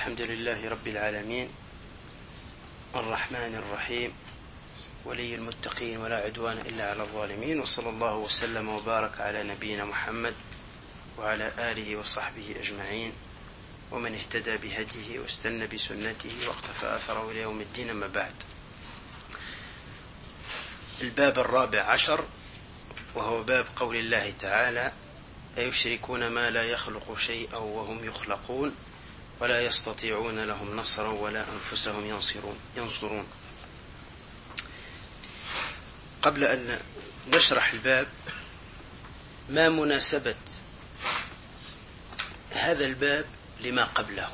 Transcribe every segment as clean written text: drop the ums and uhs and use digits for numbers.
الحمد لله رب العالمين الرحمن الرحيم ولي المتقين ولا عدوان إلا على الظالمين، وصلى الله وسلم وبارك على نبينا محمد وعلى آله وصحبه أجمعين ومن اهتدى بهديه واستنى بسنته واقتفى أثره إلى يوم الدين. ما بعد، الباب 14 وهو باب قول الله تعالى: أيشركون ما لا يخلق شيئا وهم يخلقون ولا يستطيعون لهم نصرا ولا أنفسهم ينصرون. قبل أن نشرح الباب، ما مناسبة هذا الباب لما قبله؟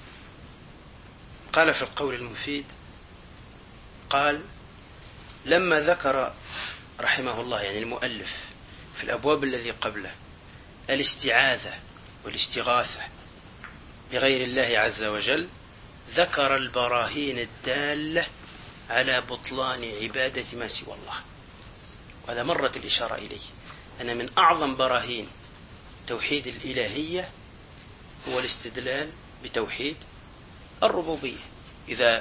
قال في القول المفيد، قال: لما ذكر رحمه الله يعني المؤلف في الأبواب الذي قبله الاستعاذة والاستغاثة بغير الله عز وجل، ذكر البراهين الدالة على بطلان عبادة ما سوى الله. وهذا مرت الإشارة إليه أن من أعظم براهين توحيد الإلهية هو الاستدلال بتوحيد الربوبية. إذا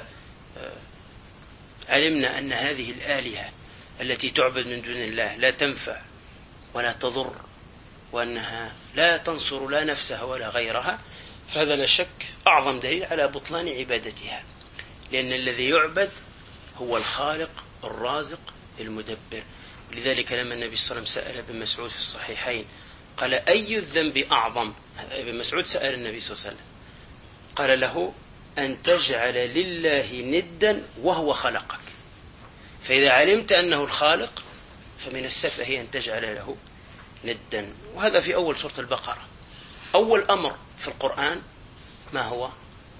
علمنا أن هذه الآلهة التي تعبد من دون الله لا تنفع ولا تضر، وأنها لا تنصر لا نفسها ولا غيرها، فهذا لا شك أعظم دليل على بطلان عبادتها، لأن الذي يعبد هو الخالق الرازق المدبر. ولذلك لما النبي صلى الله عليه وسلم سأل ابن مسعود في الصحيحين قال: أي الذنب أعظم؟ ابن مسعود سأل النبي صلى الله عليه وسلم قال له: أن تجعل لله ندا وهو خلقك. فإذا علمت أنه الخالق فمن السفه أن تجعل له ندا. وهذا في أول سورة البقرة. أول أمر في القرآن ما هو؟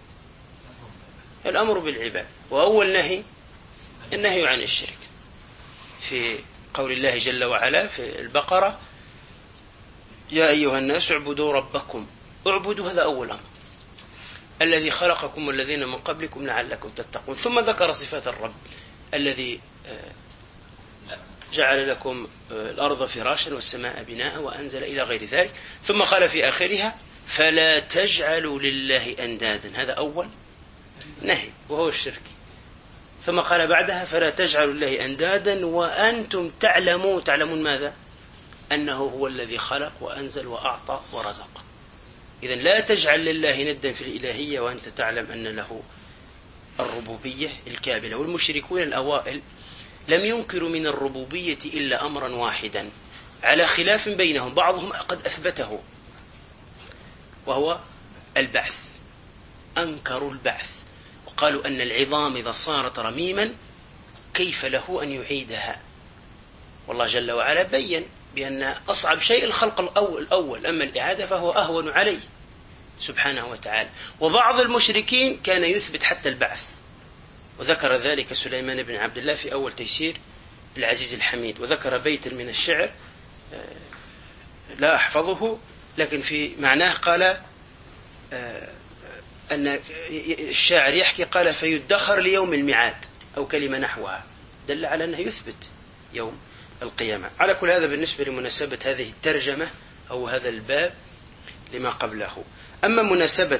الأمر بالعباد. وأول نهي النهي عن الشرك، في قول الله جل وعلا في البقرة: يا أيها الناس اعبدوا ربكم. اعبدوا، هذا أول أمر، الذي خلقكم والذين من قبلكم لعلكم تتقون. ثم ذكر صفات الرب الذي جعل لكم الأرض فراشا والسماء بناء وأنزل إلى غير ذلك. ثم قال في آخرها: فلا تجعلوا لله أندادا. هذا أول نهي وهو الشرك. ثم قال بعدها: فلا تجعلوا لله أندادا وأنتم تعلمون ماذا؟ أنه هو الذي خلق وأنزل وأعطى ورزق. إذن لا تجعل لله ندا في الإلهية وأنت تعلم أن له الربوبية الكاملة. والمشركون الأوائل لم ينكروا من الربوبية إلا أمرا واحدا على خلاف بينهم، بعضهم قد أثبته، وهو البعث. أنكروا البعث وقالوا أن العظام إذا صارت رميما كيف له أن يعيدها؟ والله جل وعلا بيّن بأن أصعب شيء الخلق الأول، أما الإعادة فهو أهون عليه سبحانه وتعالى. وبعض المشركين كان يثبت حتى البعث، وذكر ذلك سليمان بن عبد الله في أول تيسير العزيز الحميد. وذكر بيتا من الشعر لا أحفظه، لكن في معناه قال أن الشاعر يحكي قال: فيدخر ليوم الميعاد، أو كلمة نحوها، دل على أنه يثبت يوم القيامة. على كل هذا بالنسبة لمناسبة هذه الترجمة أو هذا الباب لما قبله. أما مناسبة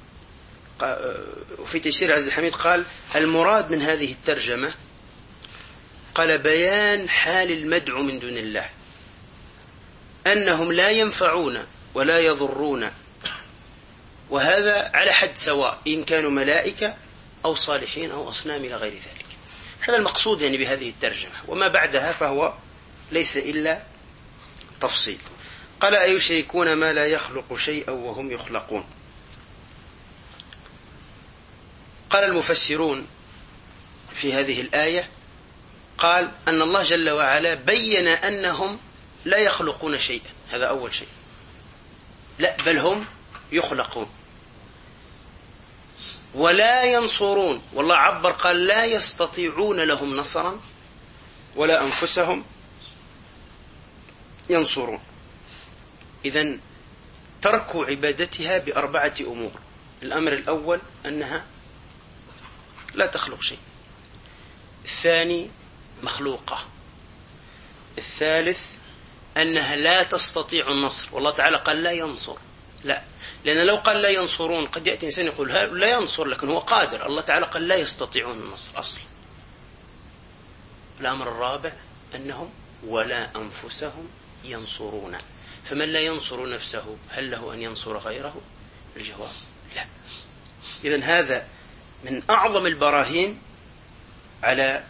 في تيسير العزيز الحميد قال: المراد من هذه الترجمة قال: بيان حال المدعو من دون الله، أنهم لا ينفعون ولا يضرون، وهذا على حد سواء إن كانوا ملائكة أو صالحين أو أصنام إلى غير ذلك. هذا المقصود يعني بهذه الترجمة، وما بعدها فهو ليس إلا تفصيل. قال: أيشركون ما لا يخلق شيئا وهم يخلقون. قال المفسرون في هذه الآية، قال أن الله جل وعلا بيّن أنهم لا يخلقون شيئا، هذا أول شيء، لا بل هم يخلقون. ولا ينصرون، والله عبر قال: لا يستطيعون لهم نصرا ولا أنفسهم ينصرون. إذن تركوا عبادتها بأربعة أمور. الأمر الأول أنها لا تخلق شيء. الثاني مخلوقة. الثالث أنها لا تستطيع النصر، والله تعالى قال لا ينصر، لا لأن لو قال لا ينصرون قد يأتي إنسان يقول لا ينصر، لكن هو قادر. الله تعالى قال لا يستطيعون النصر أصلا. الأمر الرابع أنهم ولا أنفسهم ينصرون. فمن لا ينصر نفسه هل له أن ينصر غيره؟ الجواب لا. إذن هذا من أعظم البراهين على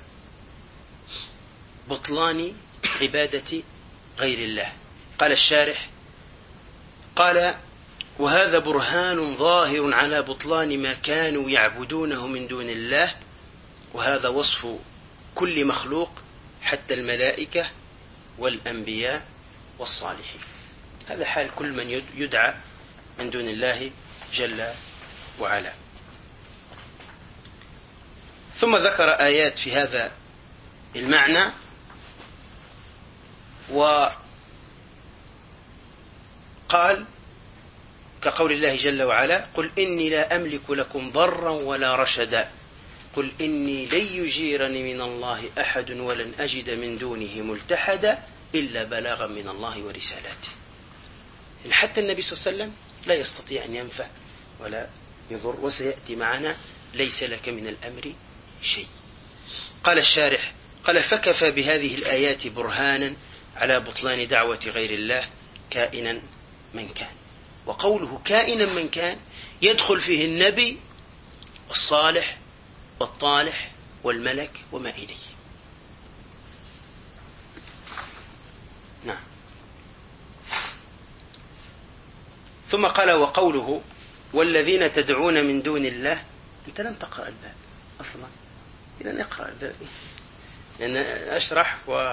بطلان عبادة غير الله. قال الشارح قال: وهذا برهان ظاهر على بطلان ما كانوا يعبدونه من دون الله، وهذا وصف كل مخلوق حتى الملائكة والأنبياء والصالحين. هذا حال كل من يدعى من دون الله جل وعلا. ثم ذكر آيات في هذا المعنى، وقال كقول الله جل وعلا: قل إني لا أملك لكم ضرا ولا رشدا، قل إني لن يجيرني من الله أحد ولن أجد من دونه ملتحدا إلا بلاغا من الله ورسالاته. حتى النبي صلى الله عليه وسلم لا يستطيع أن ينفع ولا يضر، وسيأتي معنا ليس لك من الأمر شيء. قال الشارح قال: فكفى بهذه الآيات برهانا على بطلان دعوة غير الله كائنا من كان. وقوله كائنا من كان يدخل فيه النبي والصالح والطالح والملك وما إليه. نعم. ثم قال: وقوله والذين تدعون من دون الله. أنت لم تقرأ الباب أصلا، إذن اقرأ الباب، لأن أشرح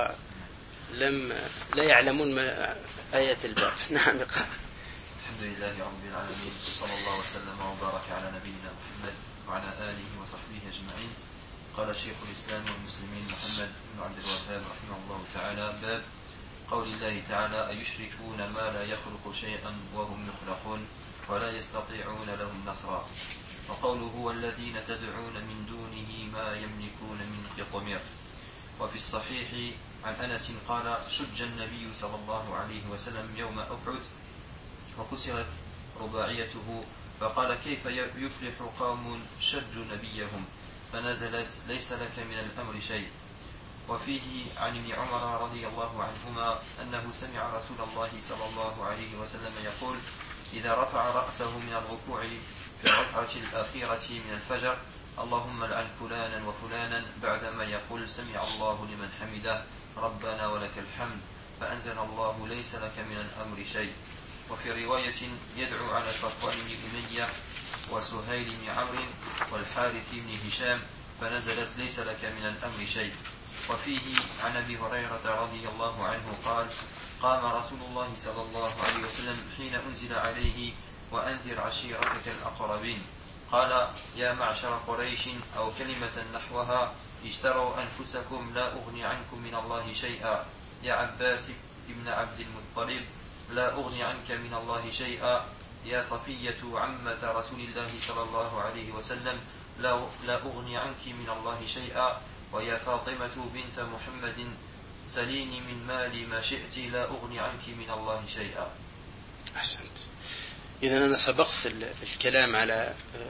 ولم لا يعلمون ما آية الباب. نعم اقرأ. الحمد لله رب العالمين، صلى الله وسلم وبارك على نبينا محمد وعلى آله وصحبه أجمعين. قال شيخ الإسلام والمسلمين محمد بن عبد الوهاب رحمه الله تعالى: باب قول الله تعالى: أيشركون ما لا يخلق شيئا وهم يخلقون ولا يستطيعون لهم نصرا. وقوله: والذين تدعون من دونه ما يملكون من قطمير. وفي الصحيح عن أنس قال: شج النبي صلى الله عليه وسلم يوم أحد وكسرت رباعيته، فقال: كيف يفلح قوم شجوا نبيهم؟ فنزلت: ليس لك من الأمر شيء. وفيه عن ابن عمر رضي الله عنهما أنه سمع رسول الله صلى الله عليه وسلم يقول: إذا رفع رأسه من الركوع في الركعة الأخيرة من الفجر: اللهم لعن فلانا وفلانا، بعدما يقول: سمع الله لمن حمده ربنا ولك الحمد، فأنزل الله: ليس لك من الأمر شيء. وفي رواية: يدعو على صفوان بن أمية وسهيل بن عمرو والحارث بن هشام، فنزلت: ليس لك من الأمر شيء. وفيه عن أبي هريرة رضي الله عنه قال: قام رسول الله صلى الله عليه وسلم حين أنزل عليه: وأنذر عشيرتك الأقربين. قال: يا معشر قريش، أو كلمة نحوها: اشتروا أنفسكم لا أغني عنكم من الله شيئا. يا عباس ابن عبد المطلب، لا أغني عنك من الله شيئا. يا صفية عمة رسول الله صلى الله عليه وسلم، لا أغني عنك من الله شيئا. ويا فاطمة بنت محمد، سليني من مالي ما شئت، لا أغني عنك من الله شيئا. أحسنت. إذن أنا سبقت الكلام على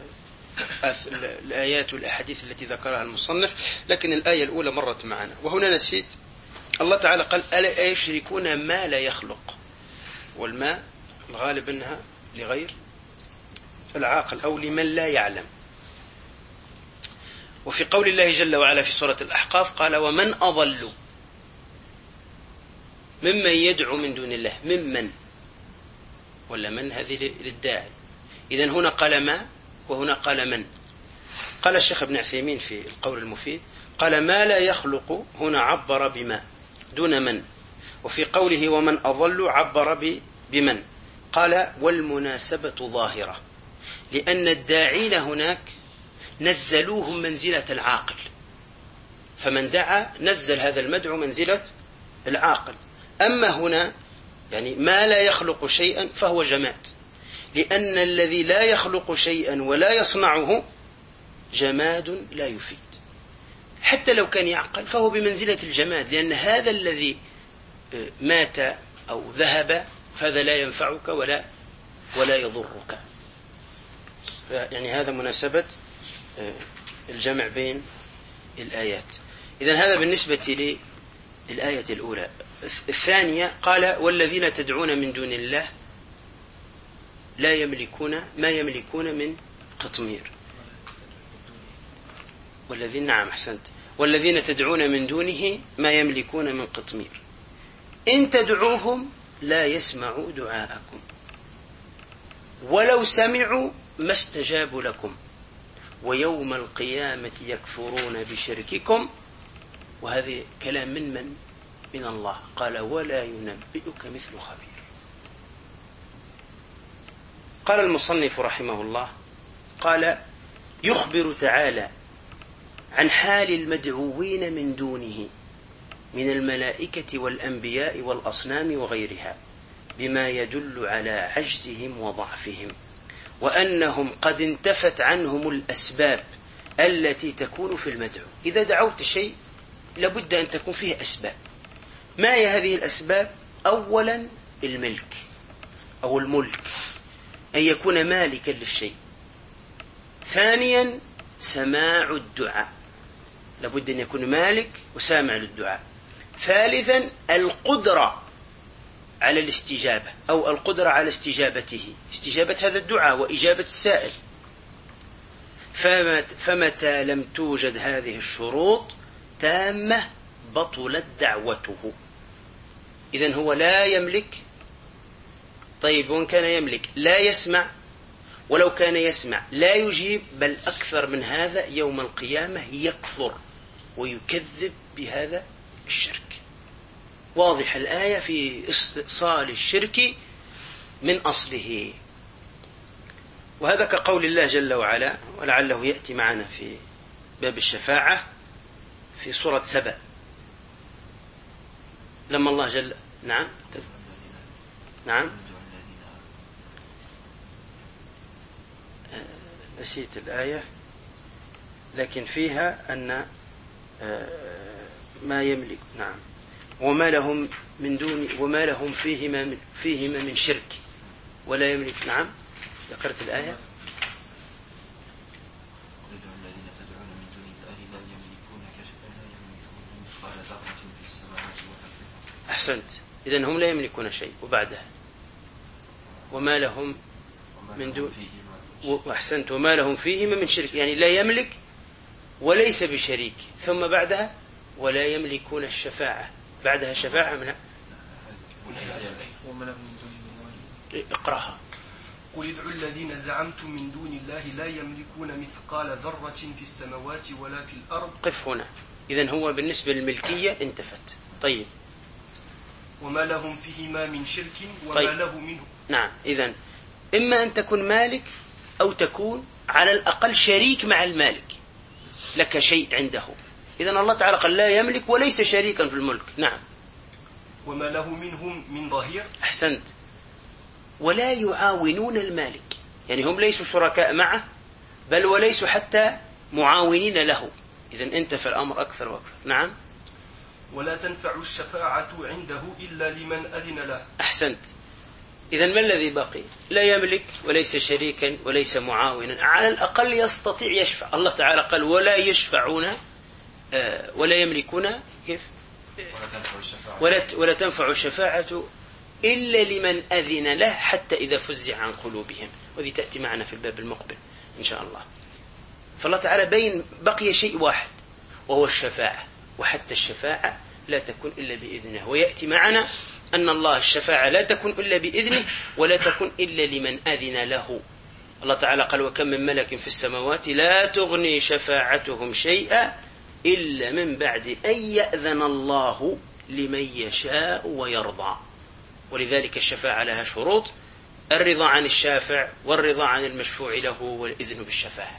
الآيات والأحاديث التي ذكرها المصنف، لكن الآية الأولى مرت معنا وهنا نسيت. الله تعالى قال: ألا يشركون ما لا يخلق، والماء الغالب أنها لغير العاقل أو لمن لا يعلم. وفي قول الله جل وعلا في سورة الأحقاف قال: ومن أضل ممن يدعو من دون الله. ممن ولا من؟ هذه للداعي. إذن هنا قال ما وهنا قال من. قال الشيخ ابن عثيمين في القول المفيد قال: ما لا يخلق هنا عبر بما دون من، وفي قوله ومن أضل عبر بمن. قال: والمناسبة ظاهرة، لأن الداعين هناك نزلوهم منزلة العاقل، فمن دعا نزل هذا المدعو منزلة العاقل. أما هنا يعني ما لا يخلق شيئا فهو جماد، لأن الذي لا يخلق شيئا ولا يصنعه جماد لا يفيد. حتى لو كان يعقل فهو بمنزلة الجماد، لأن هذا الذي مات أو ذهب فهذا لا ينفعك ولا ولا يضرك. يعني هذا مناسبة الجمع بين الآيات. إذن هذا بالنسبة للآية الأولى. الثانية قال والذين تدعون من دون الله لا يملكون ما يملكون من قطمير. نعم أحسنت. والذين تدعون من دونه ما يملكون من قطمير إن تدعوهم لا يسمعوا دعاءكم ولو سمعوا ما استجابوا لكم ويوم القيامة يكفرون بشرككم. وهذا كلام من الله قال ولا ينبئك مثل خبير. قال المصنف رحمه الله قال يخبر تعالى عن حال المدعوين من دونه من الملائكة والأنبياء والأصنام وغيرها بما يدل على عجزهم وضعفهم وأنهم قد انتفت عنهم الأسباب التي تكون في المدعو. إذا دعوت شيء لابد أن تكون فيه أسباب. ما هي هذه الأسباب؟ أولا الملك أو الملك، أن يكون مالكا للشيء. ثانيا سماع الدعاء، لابد أن يكون مالك وسامع للدعاء. ثالثا القدرة على الاستجابة أو القدرة على استجابة هذا الدعاء وإجابة السائل. فمتى لم توجد هذه الشروط تامة بطلت دعوته. إذن هو لا يملك. طيب وإن كان يملك لا يسمع، ولو كان يسمع لا يجيب، بل أكثر من هذا يوم القيامة يكفر ويكذب بهذا الشرك. واضح الآية في استئصال الشرك من أصله. وهذا كقول الله جل وعلا، ولعله يأتي معنا في باب الشفاعة في سورة سبأ لما الله جل نعم نسيت الآية، لكن فيها أن ما يملك وما لهم من دون وما لهم فيهما من شرك ولا يملك. ذكرت الآية. أحسنت. إذن هم لا يملكون شيء. وبعدها وما لهم من دون، وأحسنت، وما لهم فيهما من شرك، يعني لا يملك وليس بشريك. ثم بعدها ولا يملكون الشفاعة. بعدها شفاعة منها اقرأها. قل ادعوا الذين زعمتم من دون الله لا يملكون مثقال ذرة في السماوات ولا في الأرض. قف هنا. إذن هو بالنسبة للملكية انتفت. طيب وما لهم فيهما من شرك وما طيب. له منه. نعم. إذن إما أن تكون مالك أو تكون على الأقل شريك مع المالك، لك شيء عنده. إذن الله تعالى قال لا يملك وليس شريكا في الملك. نعم. وما له منهم من ظهير. أحسنت. ولا يعاونون المالك، يعني هم ليسوا شركاء معه، بل وليسوا حتى معاونين له. إذن انتفى الأمر أكثر وأكثر. نعم. ولا تنفع الشفاعة عنده إلا لمن أذن له. أحسنت. إذن ما الذي بقي؟ لا يملك وليس شريكا وليس معاونا، على الأقل يستطيع يشفع. الله تعالى قال ولا يشفعون ولا يملكون كيف؟ ولا تنفع الشفاعة إلا لمن أذن له حتى إذا فزع عن قلوبهم. وذي تأتي معنا في الباب المقبل إن شاء الله. فالله تعالى بقي شيء واحد وهو الشفاعة، وحتى الشفاعة لا تكون إلا بإذنه. ويأتي معنا أن الله الشفاعة لا تكون إلا بإذنه ولا تكون إلا لمن أذن له. الله تعالى قال وكم من ملك في السماوات لا تغني شفاعتهم شيئا إلا من بعد أن يأذن الله لمن يشاء ويرضى. ولذلك الشفاعة لها شروط: الرضا عن الشافع والرضا عن المشفوع له والإذن بالشفاعة.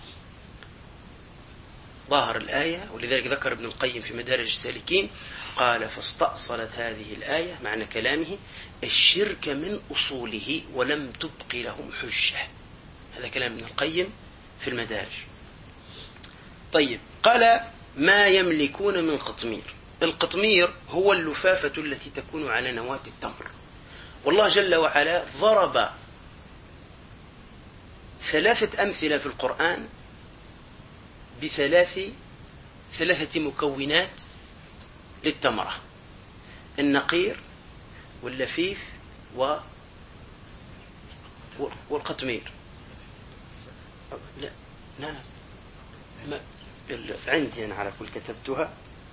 ظاهر الآية. ولذلك ذكر ابن القيم في مدارج السالكين قال فاستأصلت هذه الآية معنى كلامه الشرك من أصوله ولم تبق لهم حجة. هذا كلام ابن القيم في المدارج. طيب قال ما يملكون من قطمير. القطمير هو اللفافة التي تكون على نواة التمر. والله جل وعلا ضرب 3 أمثلة في القرآن ثلاثة مكونات للتمرة: النقير واللفيف والقطمير. لا ما عندي أنا على كل كتبتها.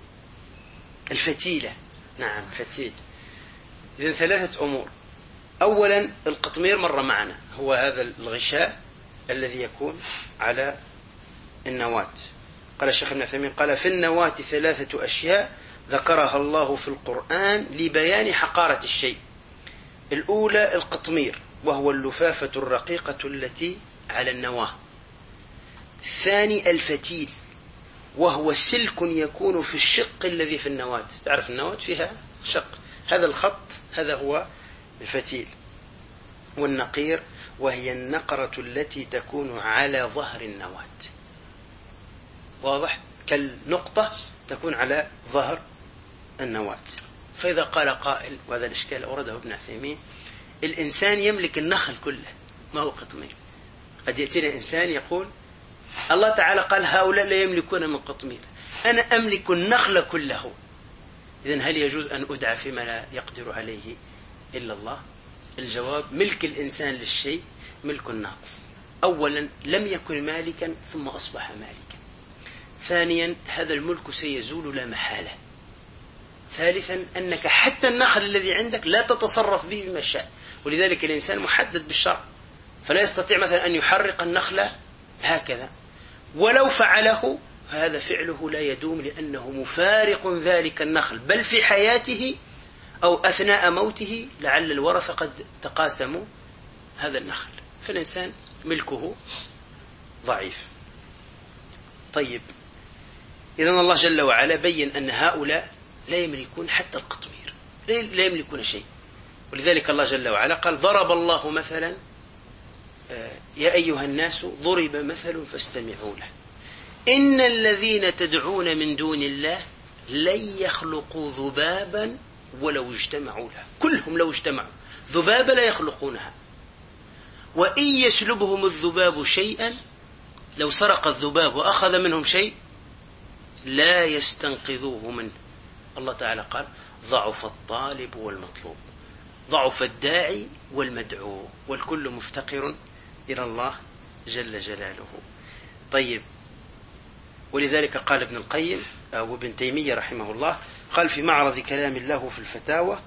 الفتيلة، نعم فتيل. إذن 3 أمور. أولا القطمير مر معنا، هو هذا الغشاء الذي يكون على النواة. قال الشيخ ابن عثيمين قال: في النواة 3 أشياء ذكرها الله في القرآن لبيان حقارة الشيء. الأولى القطمير، وهو اللفافة الرقيقة التي على النواة. الثاني الفتيل، وهو سلك يكون في الشق الذي في النواة. تعرف النواة فيها شق، هذا الخط هذا هو الفتيل. والنقير، وهي النقرة التي تكون على ظهر النواة. واضح؟ كالنقطة تكون على ظهر النواة. فإذا قال قائل، وهذا الإشكال أورده ابن عثيمين: الإنسان يملك النخل كله، ما هو قطمير. قد يأتينا إنسان يقول: الله تعالى قال هؤلاء لا يملكون من قطمير، أنا أملك النخل كله. إذن هل يجوز أن أدعى فيما لا يقدر عليه إلا الله؟ الجواب: ملك الإنسان للشيء ملك ناقص. أولا لم يكن مالكا ثم أصبح مالكا. ثانيا هذا الملك سيزول لا محالة. ثالثا أنك حتى النخل الذي عندك لا تتصرف به بما شاء، ولذلك الإنسان محدد بالشرع، فلا يستطيع مثلا أن يحرق النخل هكذا، ولو فعله هذا فعله لا يدوم، لأنه مفارق ذلك النخل، بل في حياته أو أثناء موته لعل الورثة قد تقاسموا هذا النخل، فالإنسان ملكه ضعيف. طيب، إذن الله جل وعلا بين أن هؤلاء لا يملكون حتى القطمير، لا يملكون شيء. ولذلك الله جل وعلا قال: ضرب الله مثلا يا أيها الناس ضرب مثل فاستمعوا له إن الذين تدعون من دون الله لن يخلقوا ذبابا ولو اجتمعوا له. كلهم لو اجتمعوا ذبابا لا يخلقونها. وإن يسلبهم الذباب شيئا، لو سرق الذباب وأخذ منهم شيء لا يستنقذوه منه. الله تعالى قال: ضعف الطالب والمطلوب، ضعف الداعي والمدعو، والكل مفتقر إلى الله جل جلاله. طيب، ولذلك قال ابن القيم أو ابن تيمية رحمه الله، قال في معرض كلام الله في الفتاوى،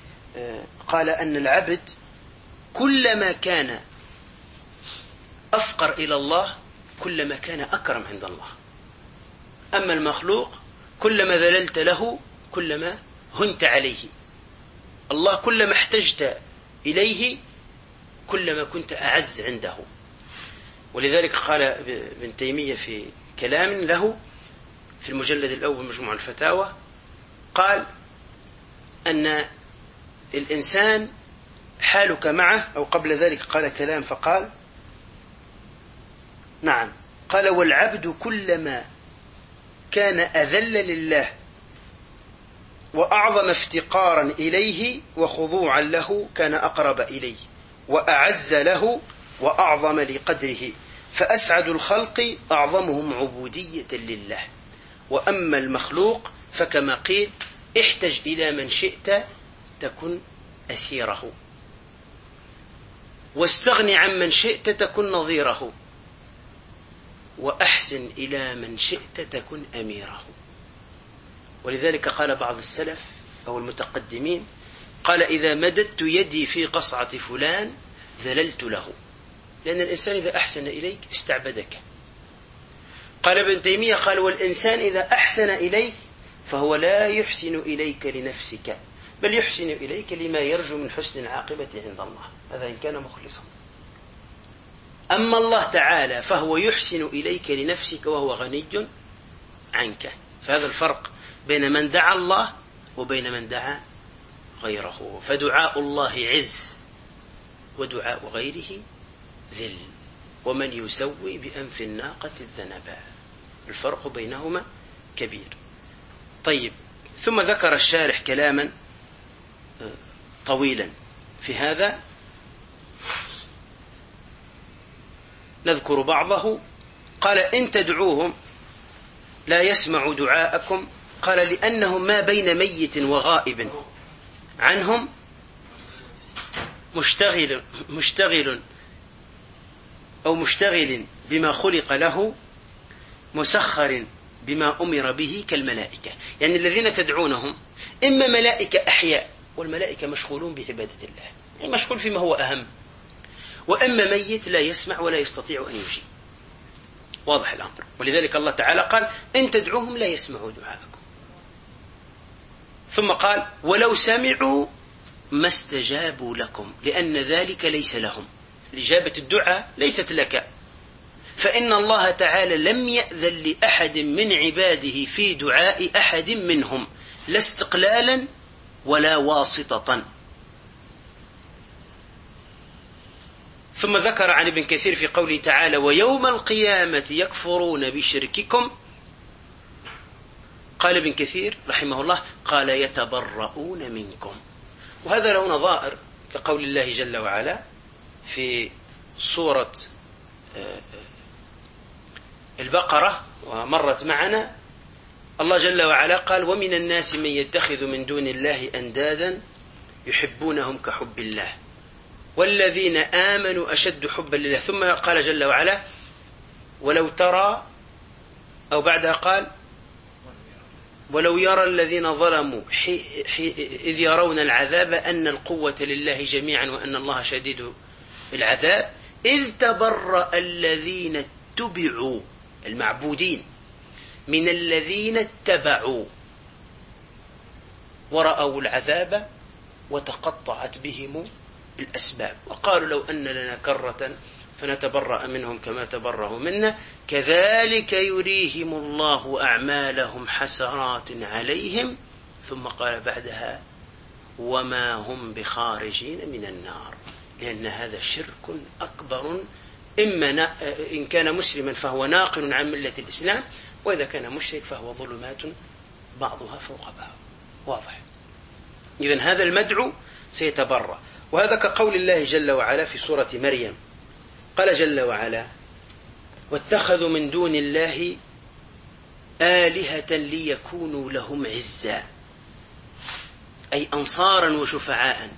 قال أن العبد كلما كان أفقر إلى الله كلما كان أكرم عند الله. أما المخلوق كلما ذللت له كلما هنت عليه. الله كلما احتجت إليه كلما كنت أعز عنده. ولذلك قال ابن تيمية في كلام له في المجلد الأول مجموع الفتاوى، قال أن الإنسان حالك معه، أو قبل ذلك قال كلام فقال: نعم، قال: والعبد كلما كان أذل لله وأعظم افتقارا إليه وخضوعا له كان أقرب إليه وأعز له وأعظم لقدره، فأسعد الخلق أعظمهم عبودية لله. وأما المخلوق فكما قيل: احتج إلى من شئت تكن أسيره، واستغني عن من شئت تكن نظيره، وأحسن إلى من شئت تكن أميره. ولذلك قال بعض السلف أو المتقدمين، قال: إذا مددت يدي في قصعة فلان ذللت له، لأن الإنسان إذا أحسن إليك استعبدك. قال ابن تيمية، قال: والإنسان إذا أحسن إليك فهو لا يحسن إليك لنفسك، بل يحسن إليك لما يرجو من حسن العاقبة عند الله، هذا إن كان مخلصا. أما الله تعالى فهو يحسن إليك لنفسك وهو غني عنك. فهذا الفرق بين من دعا الله وبين من دعا غيره. فدعاء الله عز ودعاء غيره ذل، ومن يسوي بأنف الناقة الذنبا، الفرق بينهما كبير. طيب، ثم ذكر الشارح كلاما طويلا في هذا، نذكر بعضه. قال إن تدعوهم لا يسمع دعاءكم. قال لأنه ما بين ميت وغائب عنهم مشتغل بما خلق له مسخر بما أمر به كالملائكة. يعني الذين تدعونهم إما ملائكة أحياء والملائكة مشغولون بعبادة الله، يعني مشغول فيما هو أهم، وإما ميت لا يسمع ولا يستطيع أن يجيب. واضح الأمر. ولذلك الله تعالى قال إن تدعوهم لا يسمعوا دعاءكم. ثم قال ولو سمعوا ما استجابوا لكم لأن ذلك ليس لهم. إجابة الدعاء ليست لك، فإن الله تعالى لم يأذن لأحد من عباده في دعاء أحد منهم لا استقلالا ولا واسطة. ثم ذكر عن ابن كثير في قوله تعالى ويوم القيامة يكفرون بشرككم. قال ابن كثير رحمه الله قال يتبرؤون منكم. وهذا له نظائر كقول الله جل وعلا في سورة البقرة ومرت معنا. الله جل وعلا قال ومن الناس من يتخذ من دون الله أندادا يحبونهم كحب الله والذين آمنوا أشد حبا لله. ثم قال جل وعلا ولو ترى أو بعدها قال ولو يرى الذين ظلموا إذ يرون العذاب أن القوة لله جميعا وأن الله شديد العذاب إذ تبرأ الذين اتبعوا المعبودين من الذين اتبعوا ورأوا العذاب وتقطعت بهم الأسباب وقالوا لو أن لنا كرة فنتبرأ منهم كما تبرأوا منا كذلك يريهم الله أعمالهم حسرات عليهم. ثم قال بعدها وما هم بخارجين من النار لأن هذا شرك أكبر. إما إن كان مسلما فهو ناقل عن ملة الإسلام وإذا كان مشرك فهو ظلمات بعضها فوق بعض. واضح. إذن هذا المدعو سيتبرأ. وهذا كقول الله جل وعلا في سورة مريم قال جل وعلا واتخذوا من دون الله آلهة ليكونوا لهم عزا أي أنصارا وشفعاء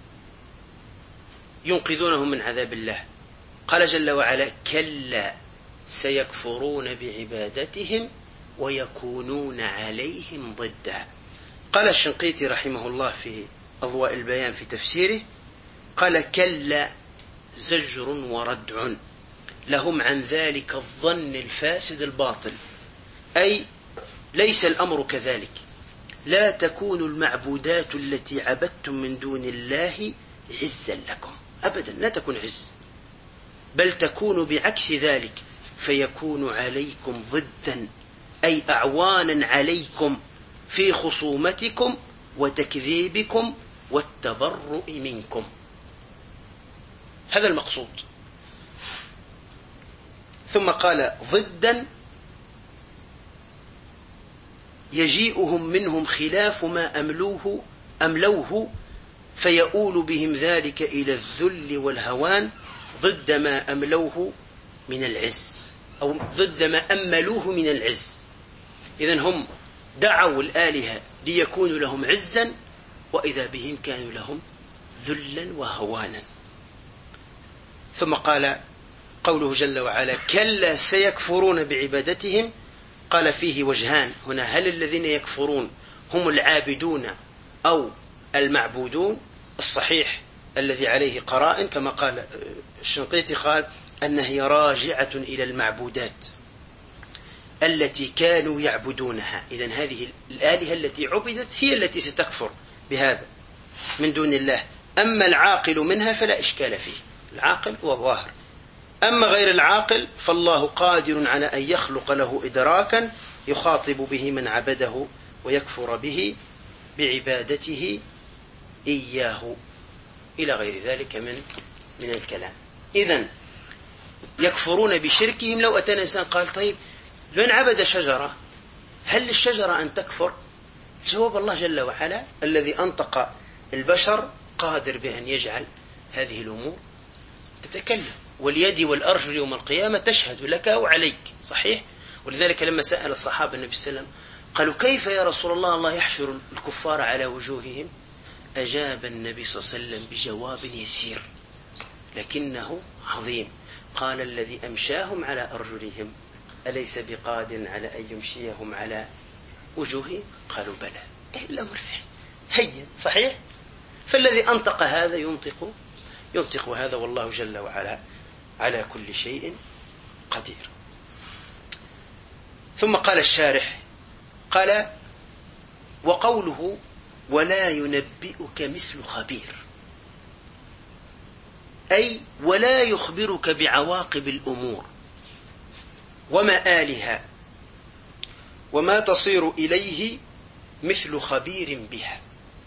ينقذونهم من عذاب الله. قال جل وعلا كلا سيكفرون بعبادتهم ويكونون عليهم ضدا. قال الشنقيطي رحمه الله في أضواء البيان في تفسيره قال كلا زجر وردع لهم عن ذلك الظن الفاسد الباطل أي ليس الأمر كذلك. لا تكون المعبودات التي عبدتم من دون الله عزا لكم أبدا، لا تكون عز، بل تكون بعكس ذلك فيكون عليكم ضدا أي أعوانا عليكم في خصومتكم وتكذيبكم والتبرؤ منكم. هذا المقصود. ثم قال ضدا يجيئهم منهم خلاف ما أملوه فيؤول بهم ذلك إلى الذل والهوان ضد ما أملوه من العز أو ضد ما أملوه من العز. إذن هم دعوا الآلهة ليكونوا لهم عزا وإذا بهم كانوا لهم ذلا وهوانا. ثم قال قوله جل وعلا كلا سيكفرون بعبادتهم. قال فيه وجهان هنا هل الذين يكفرون هم العابدون أو المعبودون؟ الصحيح الذي عليه قرائن كما قال الشنقيطي قال أنها راجعة إلى المعبودات التي كانوا يعبدونها. إذن هذه الآلهة التي عبدت هي التي ستكفر بهذا من دون الله. أما العاقل منها فلا إشكال فيه، العاقل هو الظاهر. أما غير العاقل فالله قادر على أن يخلق له إدراكا يخاطب به من عبده ويكفر به بعبادته إياه إلى غير ذلك من الكلام. إذن يكفرون بشركهم. لو أتى إنسان قال طيب من عبد شجرة هل للشجرة أن تكفر؟ جواب الله جل وعلا الذي أنطق البشر قادر بأن يجعل هذه الأمور تتكلم. واليد والأرجل يوم القيامة تشهد لك أو عليك. صحيح؟ ولذلك لما سأل الصحابة النبي صلى الله عليه وسلم قالوا كيف يا رسول الله الله يحشر الكفار على وجوههم؟ أجاب النبي صلى الله عليه وسلم بجواب يسير لكنه عظيم. قال الذي أمشاهم على أرجلهم أليس بقادر على أن يمشيهم على وجوههم؟ قالوا بلى. الأمر سهل هيا. صحيح؟ فالذي أنطق هذا ينطق هذا، والله جل وعلا على كل شيء قدير. ثم قال الشارح قال وقوله ولا ينبئك مثل خبير، أي ولا يخبرك بعواقب الأمور ومآلها وما تصير إليه مثل خبير بها.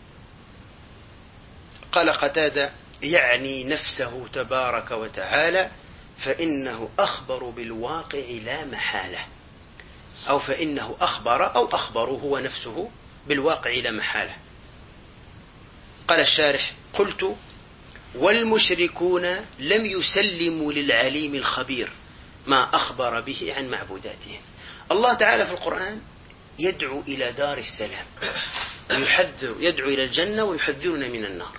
قال قتادة يعني نفسه تبارك وتعالى، فإنه أخبر بالواقع لا محالة، أو فإنه أخبر أو أخبره هو نفسه بالواقع لا محالة. قال الشارح قلت والمشركون لم يسلموا للعليم الخبير ما أخبر به عن معبوداتهم. الله تعالى في القرآن يدعو إلى دار السلام، يدعو إلى الجنة ويحذرنا من النار.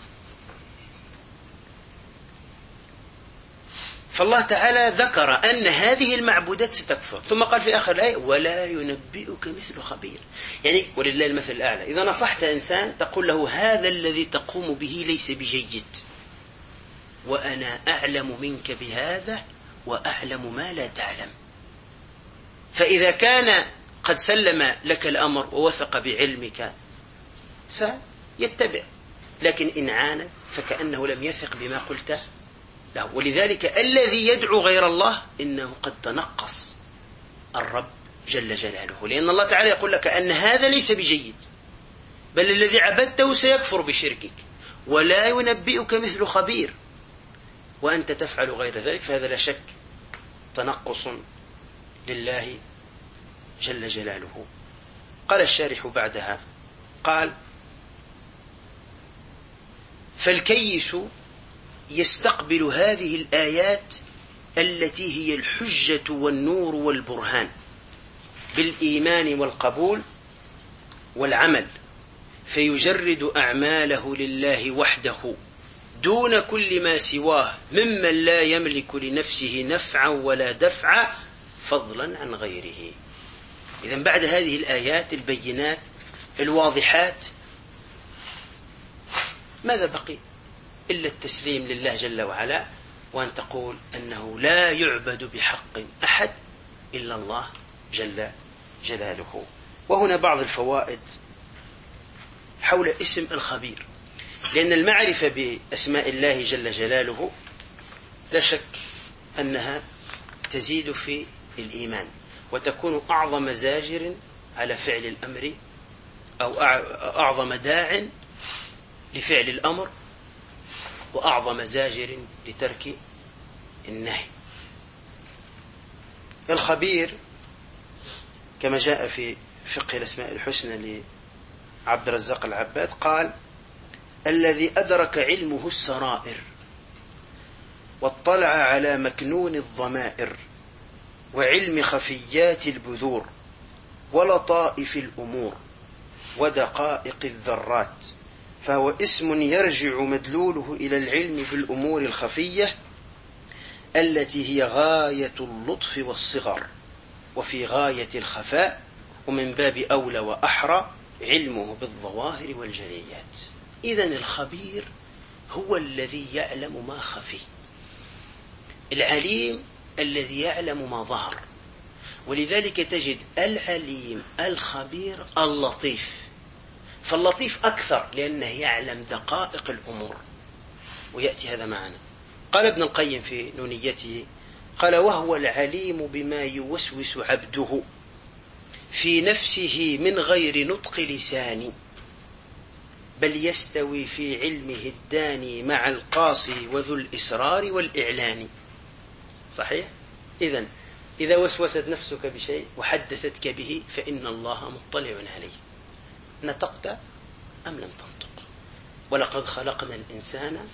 فالله تعالى ذكر أن هذه المعبودات ستكفر، ثم قال في آخر الآية ولا ينبئك مثل خبير. يعني ولله المثل الأعلى، إذا نصحت إنسان تقول له هذا الذي تقوم به ليس بجيد، وأنا أعلم منك بهذا وأعلم ما لا تعلم. فإذا كان قد سلم لك الأمر ووثق بعلمك سيتبع، لكن إن عاند فكأنه لم يثق بما قلته له. ولذلك الذي يدعو غير الله إنه قد تنقص الرب جل جلاله، لأن الله تعالى يقول لك أن هذا ليس بجيد، بل الذي عبدته سيكفر بشركك، ولا ينبئك مثل خبير، وأنت تفعل غير ذلك، فهذا لا شك تنقص لله جل جلاله. قال الشارح بعدها قال فالكيس يستقبل هذه الآيات التي هي الحجة والنور والبرهان بالإيمان والقبول والعمل، فيجرد أعماله لله وحده دون كل ما سواه ممن لا يملك لنفسه نفعا ولا دفعا فضلا عن غيره. إذن بعد هذه الآيات البينات الواضحات ماذا بقي إلا التسليم لله جل وعلا، وأن تقول أنه لا يعبد بحق أحد إلا الله جل جلاله. وهنا بعض الفوائد حول اسم الخبير، لأن المعرفة بأسماء الله جل جلاله لا شك أنها تزيد في الإيمان، وتكون أعظم زاجر على فعل الأمر، أو أعظم داع لفعل الأمر، وأعظم زاجر لترك النهي. الخبير كما جاء في فقه الأسماء الحسنى لعبد الرزاق العباد قال الذي أدرك علمه السرائر واطلع على مكنون الضمائر وعلم خفيات البذور ولطائف الأمور ودقائق الذرات، فهو اسم يرجع مدلوله إلى العلم بالأمور الخفية التي هي غاية اللطف والصغر وفي غاية الخفاء، ومن باب أولى وأحرى علمه بالظواهر والجليات. إذن الخبير هو الذي يعلم ما خفي، العليم الذي يعلم ما ظهر. ولذلك تجد العليم الخبير اللطيف، فاللطيف أكثر لأنه يعلم دقائق الأمور، ويأتي هذا معنا. قال ابن القيم في نونيته قال وهو العليم بما يوسوس عبده في نفسه من غير نطق لساني، بل يستوي في علمه الداني مع القاصي وذو الإسرار والإعلان. صحيح؟ إذن إذا وسوست نفسك بشيء وحدثتك به فإن الله مطلع عليه، نطقت أم لم تنطق. ولقد خلقنا الإنسان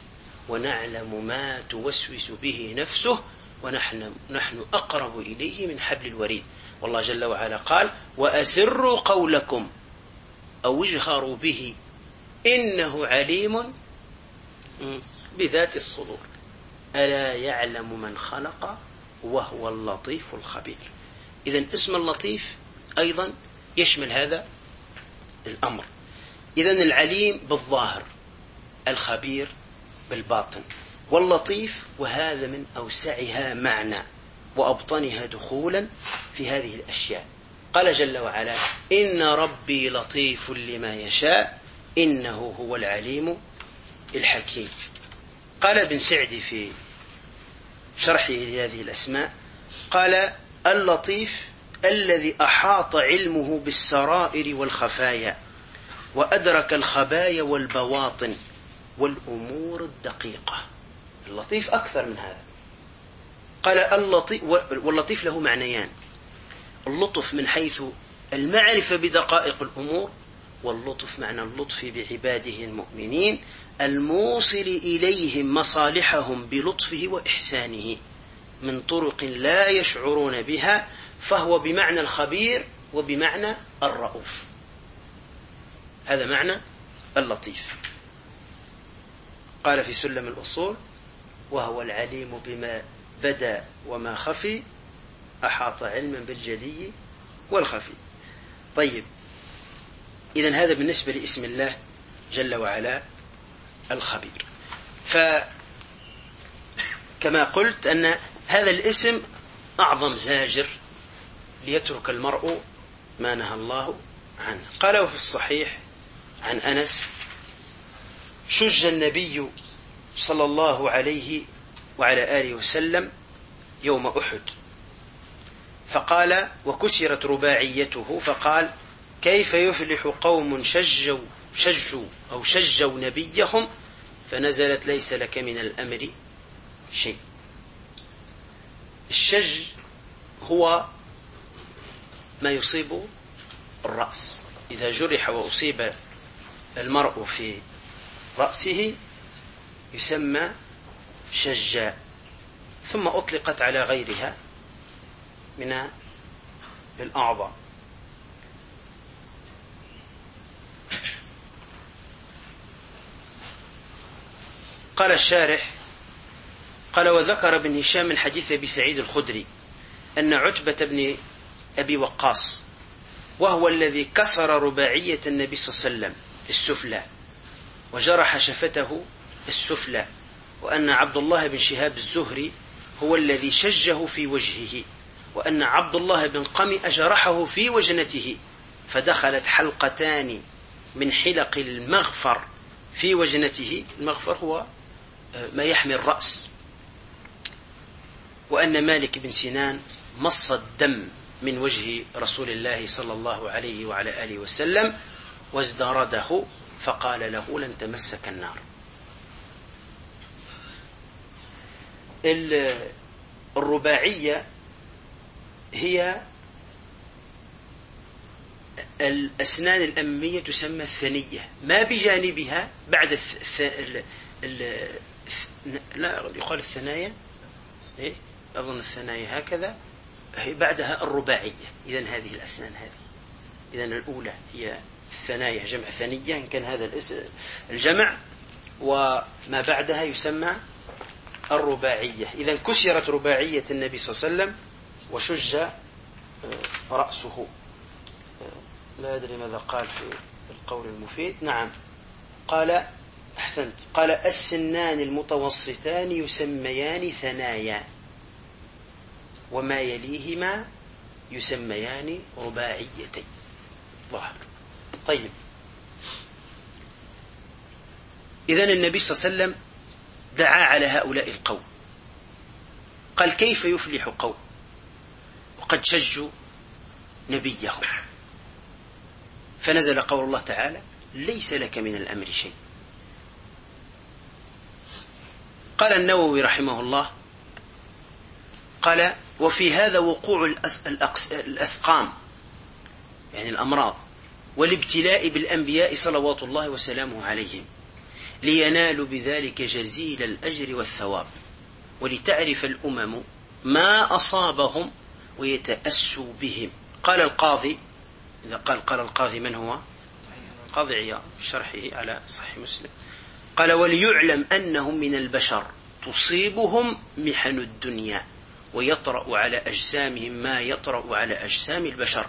ونعلم ما توسوس به نفسه ونحن أقرب إليه من حبل الوريد. والله جل وعلا قال: وأسروا قولكم أو اجهروا به إنه عليم بذات الصدور ألا يعلم من خلق وهو اللطيف الخبير. إذن اسم اللطيف أيضا يشمل هذا الأمر. إذن العليم بالظاهر، الخبير بالباطن، واللطيف وهذا من أوسعها معنى وأبطنها دخولا في هذه الأشياء. قال جل وعلا: إن ربي لطيف لما يشاء إنه هو العليم الحكيم. قال ابن سعدي في شرحه لهذه الأسماء قال: اللطيف الذي أحاط علمه بالسرائر والخفايا وأدرك الخبايا والبواطن والأمور الدقيقة. اللطيف أكثر من هذا. قال اللطيف، واللطيف له معنيان: اللطف من حيث المعرفة بدقائق الأمور، واللطف معنى اللطف بعباده المؤمنين الموصل إليهم مصالحهم بلطفه وإحسانه من طرق لا يشعرون بها، فهو بمعنى الخبير وبمعنى الرؤوف. هذا معنى اللطيف. قال في سلم الأصول: وهو العليم بما بدا وما خفي أحاط علما بالجلي والخفي. طيب، إذن هذا بالنسبة لاسم الله جل وعلا الخبير. فكما قلت أن هذا الاسم أعظم زاجر ليترك المرء ما نهى الله عنه. قال: وفي الصحيح عن أنس: شج النبي صلى الله عليه وعلى آله وسلم يوم أحد، فقال: وكسرت رباعيته، فقال: كيف يفلح قوم شجوا نبيهم، فنزلت: ليس لك من الأمر شيء. الشج هو ما يصيب الرأس، إذا جرح وأصيب المرء في رأسه يسمى شجا، ثم أطلقت على غيرها من الأعضاء. قال الشارح: قال: وذكر ابن هشام من حديث أبي سعيد الخدري أن عتبة بن أبي وقاص، وهو الذي كسر رباعية النبي صلى الله عليه وسلم السفلى وجرح شفته السفلى، وأن عبد الله بن شهاب الزهري هو الذي شجه في وجهه، وأن عبد الله بن قمئة جرحه في وجنته، فدخلت حلقتان من حلق المغفر في وجنته. المغفر هو ما يحمي الرأس. وأن مالك بن سنان مص الدم من وجه رسول الله صلى الله عليه وعلى آله وسلم وازدرده، فقال له: لن تمسك النار. الرباعية هي الأسنان الأمامية تسمى الثنية، ما بجانبها بعد لا يقال الثنايا، أظن الثنايا هكذا، بعدها الرباعية. إذن هذه الأسنان هذه، إذن الأولى هي الثنايا جمع ثنية إن كان هذا الجمع، وما بعدها يسمى الرباعية. إذن كسرت رباعية النبي صلى الله عليه وسلم وشج رأسه. لا أدري ماذا قال في القول المفيد. نعم، قال: أحسنت، قال: السنان المتوسطان يسميان ثنايا، وما يليهما يسميان رباعيتين. ظهر. طيب، إذن النبي صلى الله عليه وسلم دعا على هؤلاء القوم، قال: كيف يفلح قوم وقد شجوا نبيهم؟ فنزل قول الله تعالى: ليس لك من الأمر شيء. قال النووي رحمه الله: قال: وفي هذا وقوع الأسقام، يعني الأمراض، والابتلاء بالأنبياء صلوات الله وسلامه عليهم، لينالوا بذلك جزيل الأجر والثواب، ولتعرف الأمم ما أصابهم ويتأسوا بهم. قال القاضي، إذا قال القاضي من هو؟ قاضي عياض في شرحه على صحيح مسلم، قال: وليعلم أنهم من البشر تصيبهم محن الدنيا ويطرأ على أجسامهم ما يطرأ على أجسام البشر،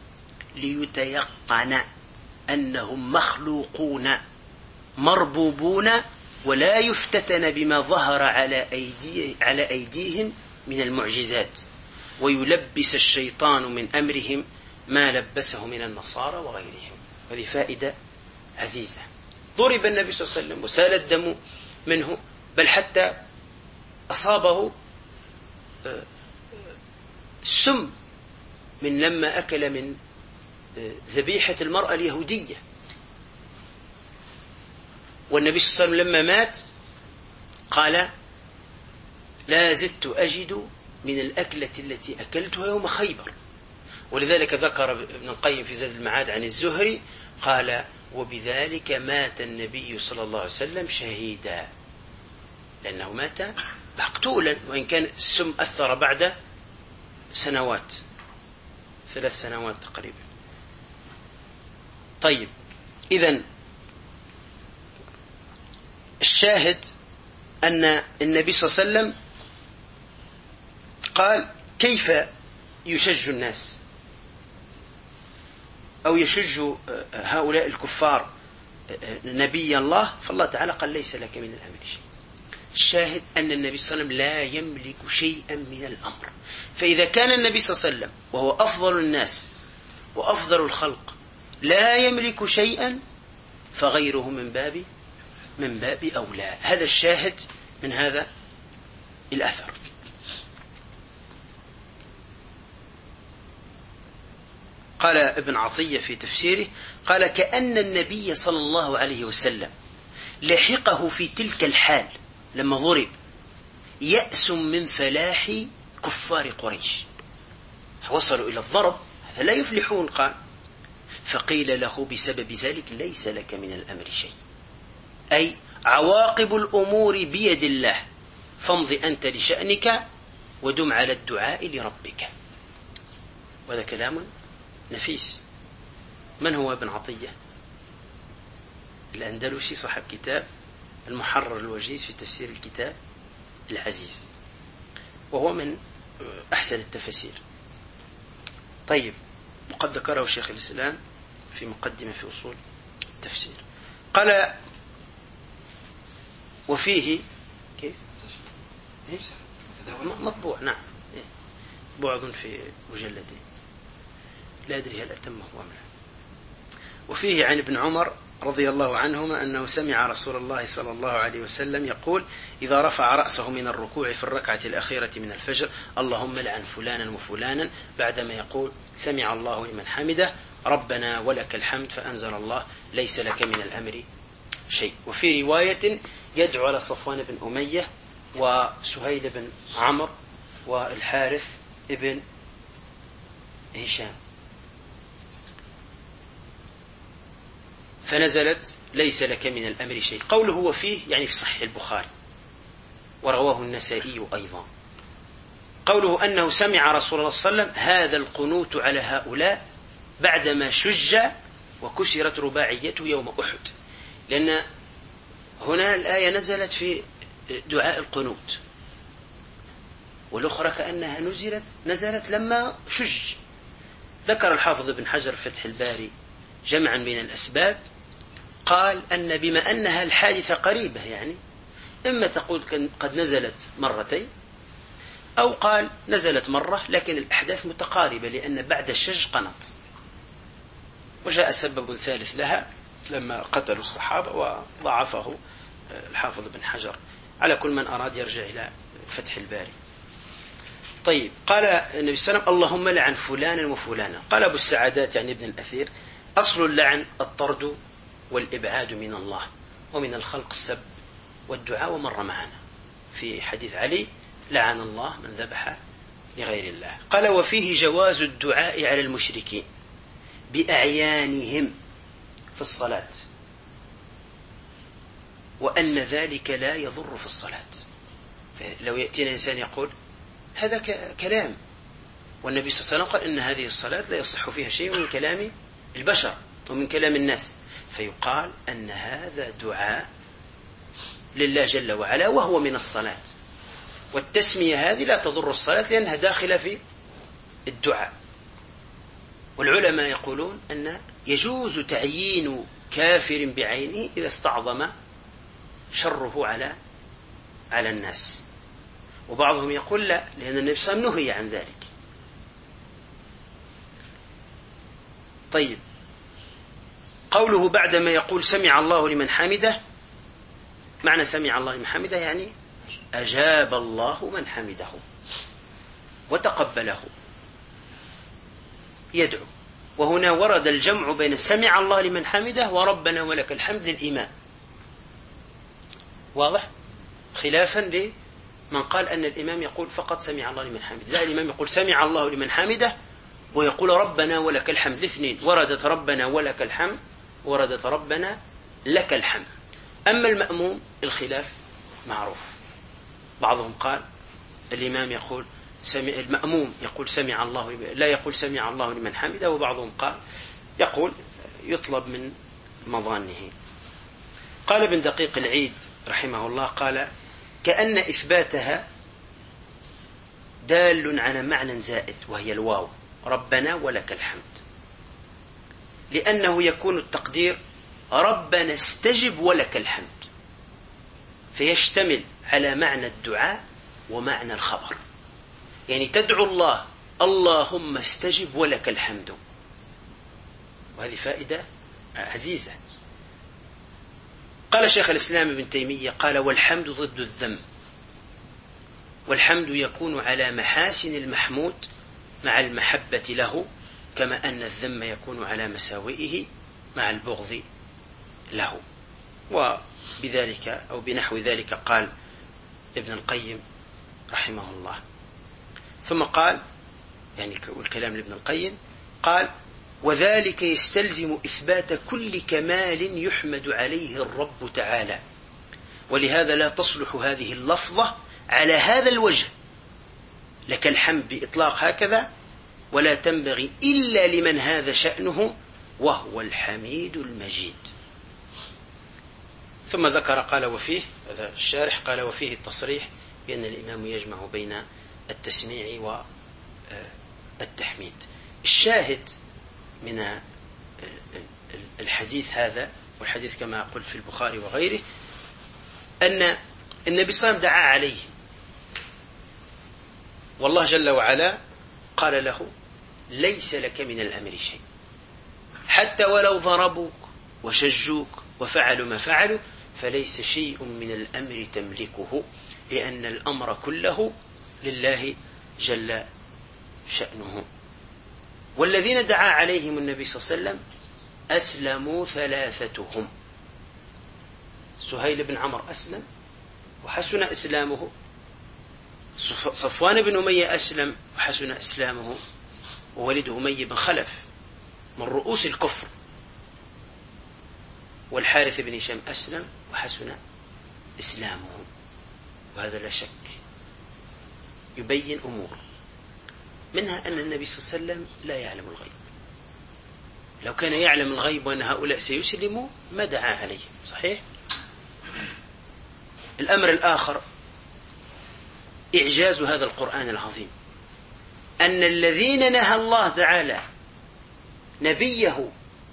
ليتيقن أنهم مخلوقون مربوبون، ولا يفتتن بما ظهر على أيديهم من المعجزات، ويلبس الشيطان من أمرهم ما لبسه من النصارى وغيرهم. هذه فائدة عزيزة. ضرب النبي صلى الله عليه وسلم وسال الدم منه، بل حتى أصابه السم من لما أكل من ذبيحة المرأة اليهودية. والنبي صلى الله عليه وسلم لما مات قال: لا زلت أجد من الأكلة التي أكلتها يوم خيبر. ولذلك ذكر ابن القيم في زاد المعاد عن الزهري قال: وبذلك مات النبي صلى الله عليه وسلم شهيدا، لأنه مات مقتولا، وإن كان السم أثر بعد سنوات، 3 سنوات تقريبا. طيب، إذن الشاهد أن النبي صلى الله عليه وسلم قال: كيف يشج الناس أو يشج هؤلاء الكفار نبي الله؟ فالله تعالى قال: ليس لك من الأمر شيء. الشاهد أن النبي صلى الله عليه وسلم لا يملك شيئا من الأمر. فإذا كان النبي صلى الله عليه وسلم وهو أفضل الناس وأفضل الخلق لا يملك شيئا، فغيره من باب أولى. هذا الشاهد من هذا الأثر. قال ابن عطية في تفسيره، قال: كأن النبي صلى الله عليه وسلم لحقه في تلك الحال لما ضرب يأس من فلاح كفار قريش، وصلوا إلى الضرب، هذا لا يفلحون. قال: فقيل له بسبب ذلك: ليس لك من الأمر شيء، أي عواقب الأمور بيد الله، فامض أنت لشأنك ودم على الدعاء لربك. وهذا كلام نفيس. من هو ابن عطية الأندلسي صاحب كتاب المحرر الوجيز في تفسير الكتاب العزيز، وهو من أحسن التفسير. طيب، وقد ذكره شيخ الإسلام في مقدمة في أصول التفسير. قال: وفيه كيف مطبوع، نعم، مطبوع في مجلدين، لا أدري هل أتمه أم لا. وفيه عن ابن عمر رضي الله عنهما أنه سمع رسول الله صلى الله عليه وسلم يقول: إذا رفع رأسه من الركوع في الركعة الأخيرة من الفجر: اللهم لعن فلانا وفلانا، بعدما يقول: سمع الله لمن حمده، ربنا ولك الحمد، فأنزل الله: ليس لك من الأمر شيء. وفي رواية: يدعو على صفوان بن أمية وسهيل بن عمرو والحارث ابن هشام، فنزلت: ليس لك من الأمر شيء. قوله وفيه يعني في صحيح البخاري، ورواه النسائي أيضا. قوله أنه سمع رسول الله صلى الله عليه وسلم، هذا القنوت على هؤلاء بعدما شج وكسرت رباعيته يوم أحد، لأن هنا الآية نزلت في دعاء القنوت، والأخرى كأنها نزلت لما شج. ذكر الحافظ ابن حجر فتح الباري جمعا من الأسباب، قال أن بما أنها الحادثة قريبة، يعني إما تقول قد نزلت مرتين، أو قال نزلت مرة لكن الأحداث متقاربة، لأن بعد الشج قنط. وجاء سبب ثالث لها لما قتلوا الصحابة، وضعفه الحافظ ابن حجر. على كل من أراد يرجع إلى فتح الباري. طيب، قال النبي صلى الله عليه وسلم: اللهم لعن فلانا وفلانا. قال أبو السعادات يعني ابن الأثير: أصل اللعن الطرد والإبعاد من الله ومن الخلق السب والدعاء، ومر معنا في حديث علي: لعن الله من ذبح لغير الله. قال: وفيه جواز الدعاء على المشركين بأعيانهم في الصلاة، وأن ذلك لا يضر في الصلاة. لو يأتينا إنسان يقول هذا كلام، والنبي صلى الله عليه وسلم قال إن هذه الصلاة لا يصح فيها شيء من كلام البشر ومن كلام الناس، فيقال أن هذا دعاء لله جل وعلا وهو من الصلاة، والتسمية هذه لا تضر الصلاة لأنها داخلة في الدعاء. والعلماء يقولون أن يجوز تعيين كافر بعينه إذا استعظم شره على الناس، وبعضهم يقول لا، لأن النبي صلى الله عليه وسلم نهي عن ذلك. طيب، قوله بعدما يقول سمع الله لمن حمده، معنى سمع الله لمن حمده يعني أجاب الله من حمده وتقبله، يدعو. وهنا ورد الجمع بين سمع الله لمن حمده وربنا ولك الحمد للإمام، واضح؟ خلافا لمن قال أن الإمام يقول فقط سمع الله لمن حمده، لا، الإمام يقول سمع الله لمن حمده ويقول ربنا ولك الحمد، الاثنين، وردت ربنا ولك الحمد وردت ربنا لك الحمد. أما المأموم الخلاف معروف، بعضهم قال الإمام يقول المأموم يقول سمع الله، لا يقول سمع الله لمن حمده، وبعضهم قال يقول يطلب من مظانه. قال ابن دقيق العيد رحمه الله قال كأن إثباتها دال على معنى زائد وهي الواو، ربنا ولك الحمد، لأنه يكون التقدير ربنا استجب ولك الحمد، فيشتمل على معنى الدعاء ومعنى الخبر، يعني تدعو الله اللهم استجب ولك الحمد، وهذه فائدة عزيزة. قال شيخ الإسلام ابن تيمية قال والحمد ضد الذم، والحمد يكون على محاسن المحمود مع المحبة له، كما أن الذم يكون على مساوئه مع البغض له. وبذلك أو بنحو ذلك قال ابن القيم رحمه الله. ثم قال يعني والكلام لابن القيم قال وذلك يستلزم إثبات كل كمال يحمد عليه الرب تعالى، ولهذا لا تصلح هذه اللفظة على هذا الوجه لك الحمد بإطلاق هكذا، ولا تنبغي إلا لمن هذا شأنه وهو الحميد المجيد. ثم ذكر قال وفيه هذا الشارح قال وفيه التصريح بأن الإمام يجمع بين التسميع والتحميد. الشاهد من الحديث هذا، والحديث كما قلت في البخاري وغيره، أن النبي صلى الله عليه وسلم دعا عليه، والله جل وعلا قال له ليس لك من الأمر شيء، حتى ولو ضربوك وشجوك وفعلوا ما فعلوا فليس شيء من الأمر تملكه، لأن الأمر كله لله جل شأنه. والذين دعا عليهم النبي صلى الله عليه وسلم أسلموا ثلاثتهم، سهيل بن عمرو أسلم وحسن إسلامه، صفوان بن أمية أسلم وحسن إسلامه، وولده أمية بن خلف من رؤوس الكفر، والحارث بن هشام أسلم وحسن إسلامه. وهذا لا شك يبين أمور، منها أن النبي صلى الله عليه وسلم لا يعلم الغيب، لو كان يعلم الغيب وأن هؤلاء سيسلموا ما دعا عليهم، صحيح؟ الأمر الآخر إعجاز هذا القرآن العظيم، أن الذين نهى الله تعالى نبيه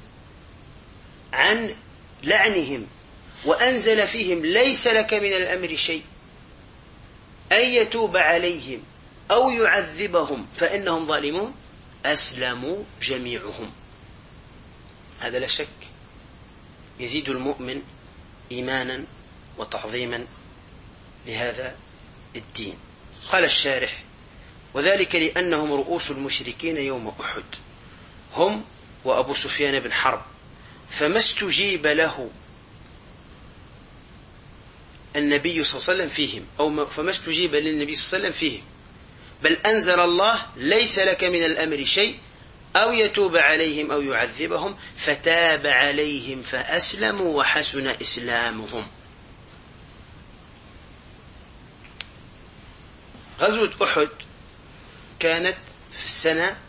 عن لعنهم وأنزل فيهم ليس لك من الأمر شيء، أن يتوب عليهم أو يعذبهم فإنهم ظالمون، أسلموا جميعهم. هذا لا شك يزيد المؤمن إيمانا وتعظيما لهذا الدين. قال الشارح وذلك لأنهم رؤوس المشركين يوم أحد، هم وأبو سفيان بن حرب، فما استجيب له النبي صلى الله عليه وسلم فيهم، أو فما استجيب للنبي صلى الله عليه وسلم فيهم، بل أنزل الله ليس لك من الأمر شيء أو يتوب عليهم أو يعذبهم، فتاب عليهم فأسلموا وحسن إسلامهم. غزوة أحد كانت في السنة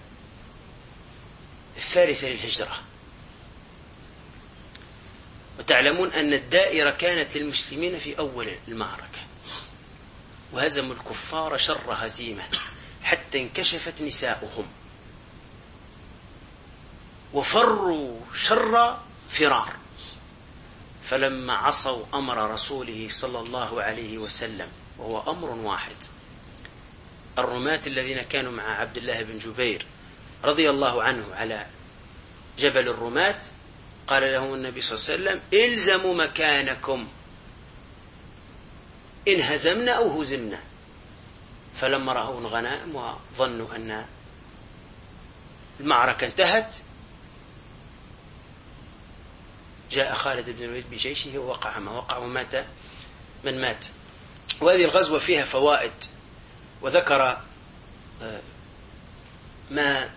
3 للهجرة، وتعلمون أن الدائرة كانت للمسلمين في أول المعركة، وهزموا الكفار شر هزيمة حتى انكشفت نساؤهم وفروا شر فرار. فلما عصوا أمر رسوله صلى الله عليه وسلم، وهو أمر واحد، الرماة الذين كانوا مع عبد الله بن جبير رضي الله عنه على جبل الرماة، قال لهم النبي صلى الله عليه وسلم: الزموا مكانكم إن هزمنا أو هزمنا. فلما رأوا الغنائم وظنوا أن المعركة انتهت، جاء خالد بن الوليد بجيشه ووقع ما وقع ومات من مات. وهذه الغزوة فيها فوائد، وذكر ما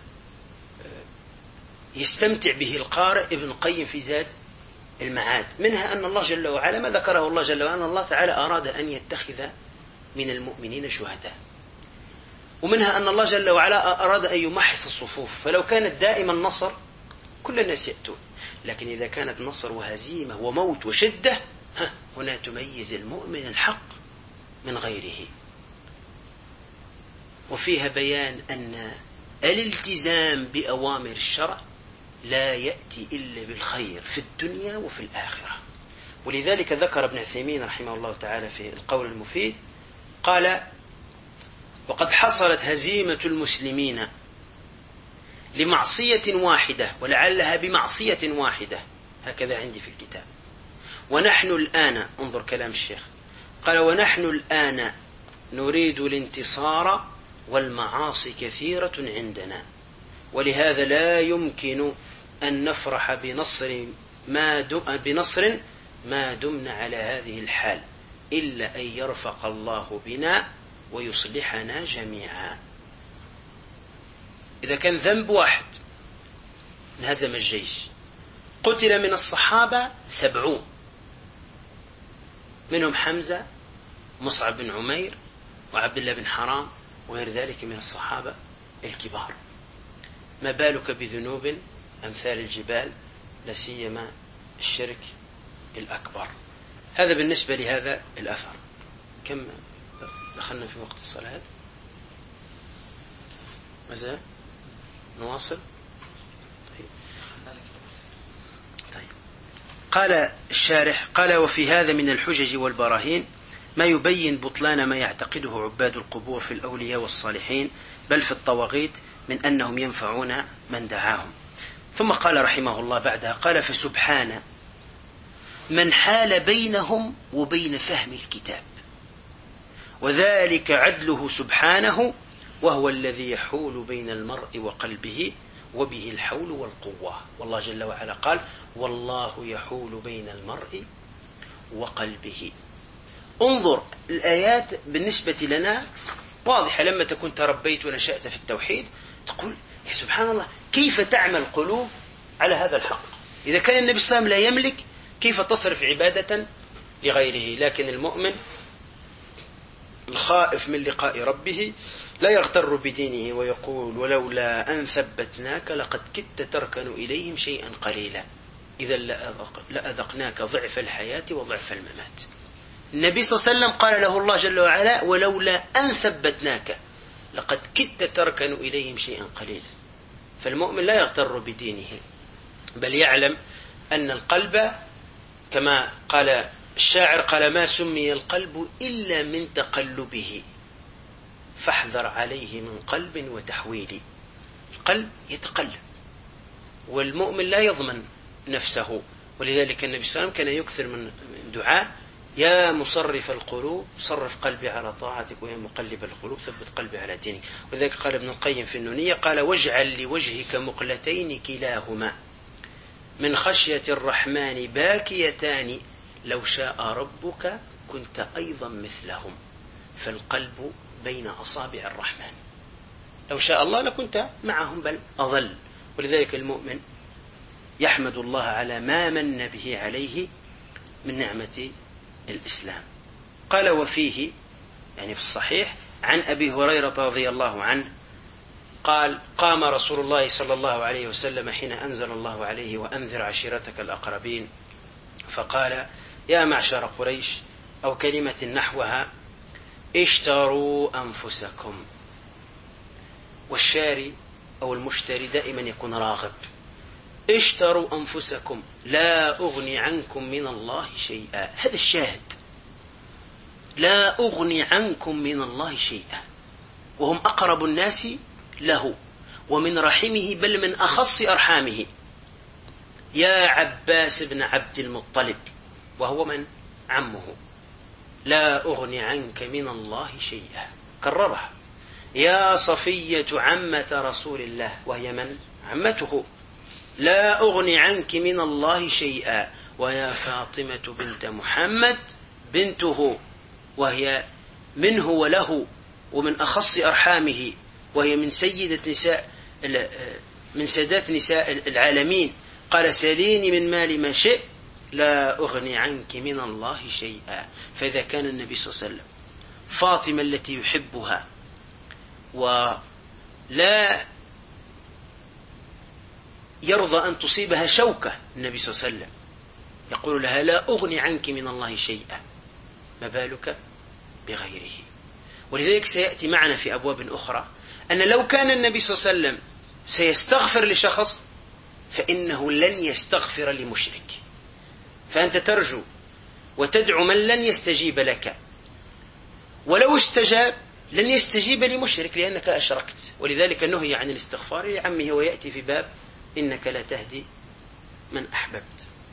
يستمتع به القارئ ابن القيم في زاد المعاد، منها أن الله جل وعلا ما ذكره الله جل وعلا، أن الله تعالى أراد أن يتخذ من المؤمنين شهداء، ومنها أن الله جل وعلا أراد أن يمحص الصفوف، فلو كانت دائما نصر كل الناس يأتون، لكن إذا كانت نصر وهزيمة وموت وشدة هنا تميز المؤمن الحق من غيره. وفيها بيان أن الالتزام بأوامر الشرع لا يأتي إلا بالخير في الدنيا وفي الآخرة. ولذلك ذكر ابن عثيمين رحمه الله تعالى في القول المفيد، قال: وقد حصلت هزيمة المسلمين لمعصية واحدة، ولعلها بمعصية واحدة، هكذا عندي في الكتاب، ونحن الآن، انظر كلام الشيخ، قال: ونحن الآن نريد الانتصار والمعاصي كثيرة عندنا، ولهذا لا يمكن أن نفرح بنصر ما دمنا على هذه الحال، إلا أن يرفق الله بنا ويصلحنا جميعا. إذا كان ذنب واحد انهزم الجيش، قتل من الصحابة 70، منهم حمزة، مصعب بن عمير، وعبد الله بن حرام، وغير ذلك من الصحابة الكبار، ما بالك بذنوب أمثال الجبال، لسيما الشرك الأكبر. هذا بالنسبة لهذا الأثر. كم دخلنا في وقت الصلاة؟ ماذا نواصل؟ طيب. قال الشارح: قال: وفي هذا من الحجج والبراهين ما يبين بطلان ما يعتقده عباد القبور في الأولياء والصالحين، بل في الطواغيت، من أنهم ينفعون من دعاهم. ثم قال رحمه الله بعدها، قال: فسبحان من حال بينهم وبين فهم الكتاب، وذلك عدله سبحانه، وهو الذي يحول بين المرء وقلبه، وبه الحول والقوة. والله جل وعلا قال: والله يحول بين المرء وقلبه. انظر، الآيات بالنسبة لنا واضحة. لما تكون تربيت ونشأت في التوحيد تقول: يا سبحان الله، كيف تعمل القلوب على هذا الحق؟ إذا كان النبي صلى الله عليه وسلم لا يملك، كيف تصرف عبادة لغيره؟ لكن المؤمن الخائف من لقاء ربه لا يغتر بدينه ويقول: ولولا أن ثبتناك لقد كدت تركن إليهم شيئا قليلا، إذا لأذقناك ضعف الحياة وضعف الممات. النبي صلى الله عليه وسلم قال له الله جل وعلا: ولولا أن ثبتناك لقد كدت تركن إليهم شيئا قليلا. فالمؤمن لا يغتر بدينه، بل يعلم أن القلب، كما قال الشاعر، قال: ما سمي القلب إلا من تقلبه، فاحذر عليه من قلب وتحويل. القلب يتقلب، والمؤمن لا يضمن نفسه. ولذلك النبي صلى الله عليه وسلم كان يكثر من دعاء: يا مصرف القلوب صرف قلبي على طاعتك، ويا مقلب القلوب ثبت قلبي على دينك. وذلك قال ابن القيم في النونية، قال: واجعل لوجهك مقلتين كلاهما من خشية الرحمن باكيتان، لو شاء ربك كنت أيضا مثلهم، فالقلب بين أصابع الرحمن، لو شاء الله لكنت معهم بل أضل. ولذلك المؤمن يحمد الله على ما من به عليه من نعمة الإسلام. قال: وفيه، يعني في الصحيح، عن أبي هريرة رضي الله عنه قال قام رسول الله صلى الله عليه وسلم حين أنزل الله عليه وأنذر عشيرتك الأقربين فقال يا معشر قريش أو كلمة نحوها اشتروا أنفسكم. والشاري أو المشتري دائما يكون راغب. اشتروا أنفسكم لا أغني عنكم من الله شيئا. هذا الشاهد، لا أغني عنكم من الله شيئا، وهم أقرب الناس له ومن رحمه بل من أخص أرحامه. يا عباس بن عبد المطلب، وهو من؟ عمه. لا أغني عنك من الله شيئا، كررها. يا صفية عمة رسول الله، وهي من؟ عمته. لا أغني عنك من الله شيئا. ويا فاطمة بنت محمد بنته، وهي منه وله ومن أخص أرحامه، وهي من سادات نساء العالمين. قال سليني من مال ما شئت لا أغني عنك من الله شيئا. فإذا كان النبي صلى الله عليه وسلم فاطمة التي يحبها ولا يرضى أن تصيبها شوكة، النبي صلى الله عليه وسلم يقول لها لا أغني عنك من الله شيئا، ما بالك بغيره. ولذلك سيأتي معنا في أبواب أخرى أن لو كان النبي صلى الله عليه وسلم سيستغفر لشخص فإنه لن يستغفر لمشرك. فأنت ترجو وتدعو من لن يستجيب لك، ولو استجاب لن يستجيب لمشرك لأنك أشركت. ولذلك نهي عن الاستغفار لعمه، ويأتي في باب إنك لا تهدي من أحببت.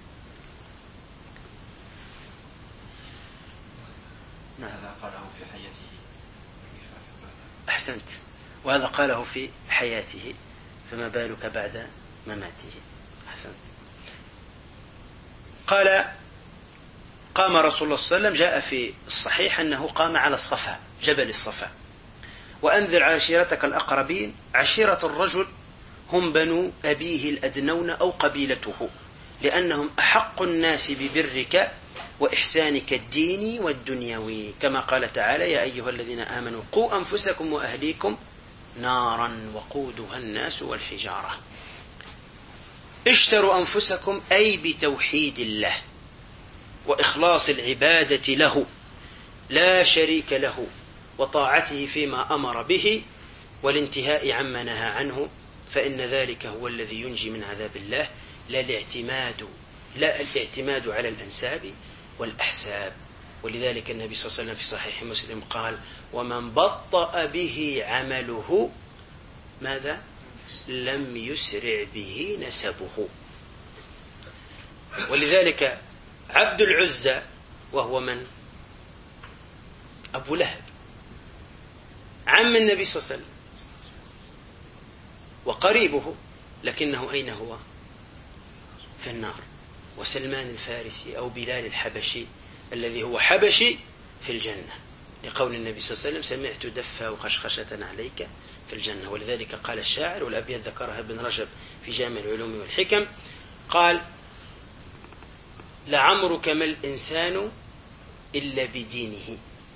هذا قاله في حياته. أحسنت، وهذا قاله في حياته، فما بالك بعد مماته. أحسنت. قال قام رسول الله صلى الله عليه وسلم، جاء في الصحيح أنه قام على الصفا، جبل الصفا. وأنذر عشيرتك الأقربين. عشيرة الرجل هم بنو أبيه الأدنون أو قبيلته، لأنهم أحق الناس ببرك وإحسانك الديني والدنيوي، كما قال تعالى يا أيها الذين آمنوا قوا أنفسكم وأهليكم نارا وقودها الناس والحجارة. اشتروا أنفسكم أي بتوحيد الله وإخلاص العبادة له لا شريك له، وطاعته فيما أمر به والانتهاء عما نهى عنه، فإن ذلك هو الذي ينجي من عذاب الله، لا الاعتماد على الأنساب والأحساب. ولذلك النبي صلى الله عليه وسلم في صحيح مسلم قال ومن بطأ به عمله ماذا؟ لم يسرع به نسبه. ولذلك عبد العزى وهو من؟ أبو لهب، عم النبي صلى الله عليه وسلم وقريبه، لكنه أين هو؟ في النار. وسلمان الفارسي أو بلال الحبشي الذي هو حبشي في الجنة، لقول النبي صلى الله عليه وسلم سمعت دفا وخشخشة عليك في الجنة. ولذلك قال الشاعر، والأبيات ذكرها ابن رجب في جامع العلوم والحكم، قال لعمرك ما الإنسان إلا بدينه،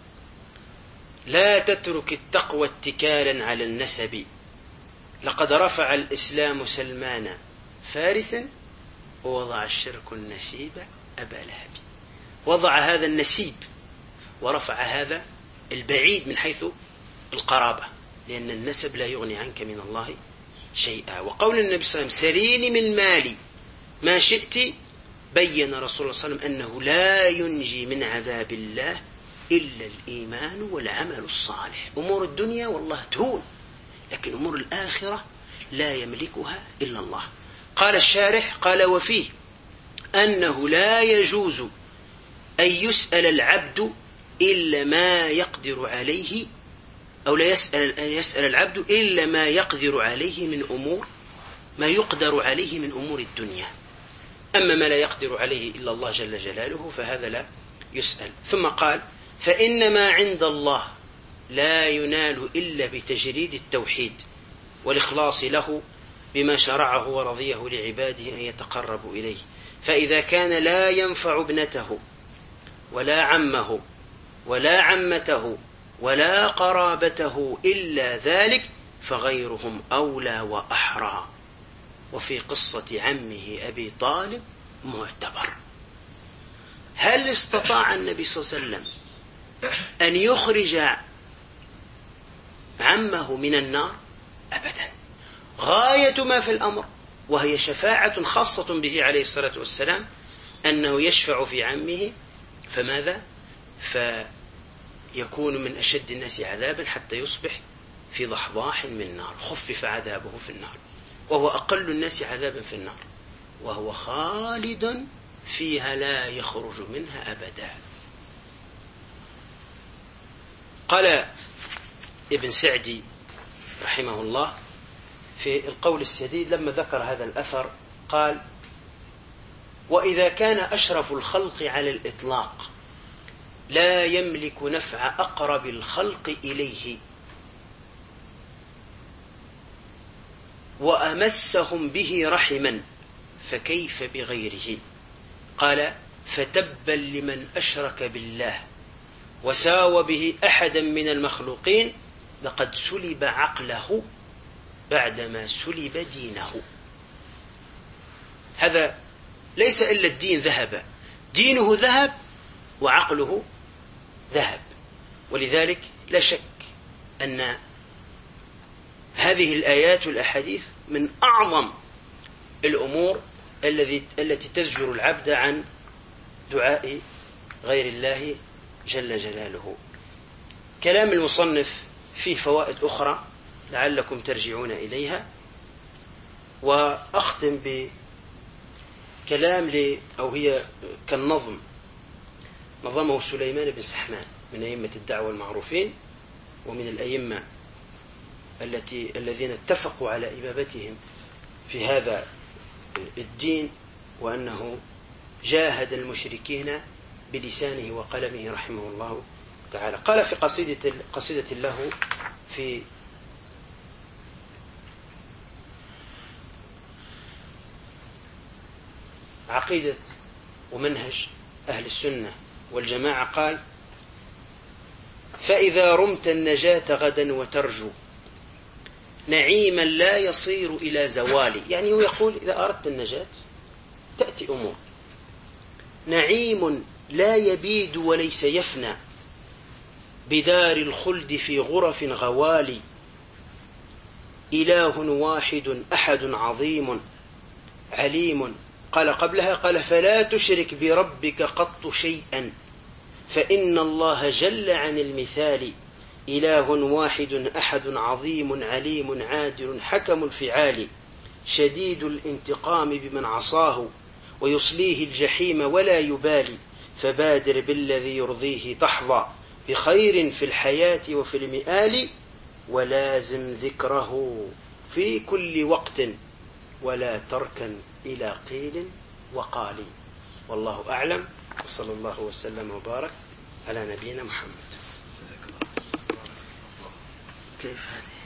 لا تترك التقوى اتكالا على النسب، لقد رفع الإسلام سلمان فارسا ووضع الشرك النسيب أبا لهب. وضع هذا النسيب ورفع هذا البعيد من حيث القرابة، لأن النسب لا يغني عنك من الله شيئا. وقول النبي صلى الله عليه وسلم سليني من مالي ما شئت، بين رسول الله صلى الله عليه وسلم أنه لا ينجي من عذاب الله إلا الإيمان والعمل الصالح. أمور الدنيا والله تهون، لكن أمور الآخرة لا يملكها إلا الله. قال الشارح قال وفيه أنه لا يجوز أن يسأل العبد إلا ما يقدر عليه، أو لا يسأل العبد إلا ما يقدر عليه من أمور ما يقدر عليه من أمور الدنيا، أما ما لا يقدر عليه إلا الله جل جلاله فهذا لا يسأل. ثم قال فإنما عند الله لا ينال إلا بتجريد التوحيد والإخلاص له بما شرعه ورضيه لعباده أن يتقربوا إليه. فإذا كان لا ينفع ابنته ولا عمه ولا عمته ولا قرابته إلا ذلك فغيرهم أولى وأحرى. وفي قصة عمه أبي طالب معتبر. هل استطاع النبي صلى الله عليه وسلم أن يخرج عمه من النار؟ أبدا. غاية ما في الأمر، وهي شفاعة خاصة به عليه الصلاة والسلام، أنه يشفع في عمه، فماذا؟ فيكون من أشد الناس عذابا حتى يصبح في ضحضاح من نار، خفف عذابه في النار، وهو أقل الناس عذابا في النار، وهو خالد فيها لا يخرج منها أبدا. قال ابن سعدي رحمه الله في القول السديد لما ذكر هذا الأثر قال: وإذا كان أشرف الخلق على الإطلاق لا يملك نفع أقرب الخلق إليه وأمسهم به رحما فكيف بغيره؟ قال: فتبا لمن أشرك بالله وساوى به أحدا من المخلوقين لقد سلب عقله بعدما سلب دينه. هذا ليس إلا الدين ذهب، دينه ذهب وعقله ذهب. ولذلك لا شك أن هذه الآيات والأحاديث من أعظم الأمور التي تزجر العبد عن دعاء غير الله جل جلاله. كلام المصنف فيه فوائد أخرى لعلكم ترجعون إليها، وأختم بكلام أو هي كالنظم نظمه سليمان بن سحمان من أئمة الدعوة المعروفين، ومن الأئمة الذين اتفقوا على إبابتهم في هذا الدين، وأنه جاهد المشركين بلسانه وقلمه رحمه الله تعالى. قال في قصيدة له في عقيدة ومنهج أهل السنة والجماعة قال: فإذا رمت النجاة غدا وترجو نعيما لا يصير إلى زوال. يعني هو يقول إذا أردت النجاة تأتي أمور: نعيم لا يبيد وليس يفنى بدار الخلد في غرف غوالي إله واحد أحد عظيم عليم. قال قبلها قال: فلا تشرك بربك قط شيئا فإن الله جل عن المثال إله واحد أحد عظيم عليم عادل حكم الفعال شديد الانتقام بمن عصاه ويصليه الجحيم ولا يبالي فبادر بالذي يرضيه تحظى بخير في الحياة وفي المآل ولازم ذكره في كل وقت ولا تركن إلى قيل وقال. والله أعلم، وصلى الله وسلم وبارك على نبينا محمد. كيف هذه؟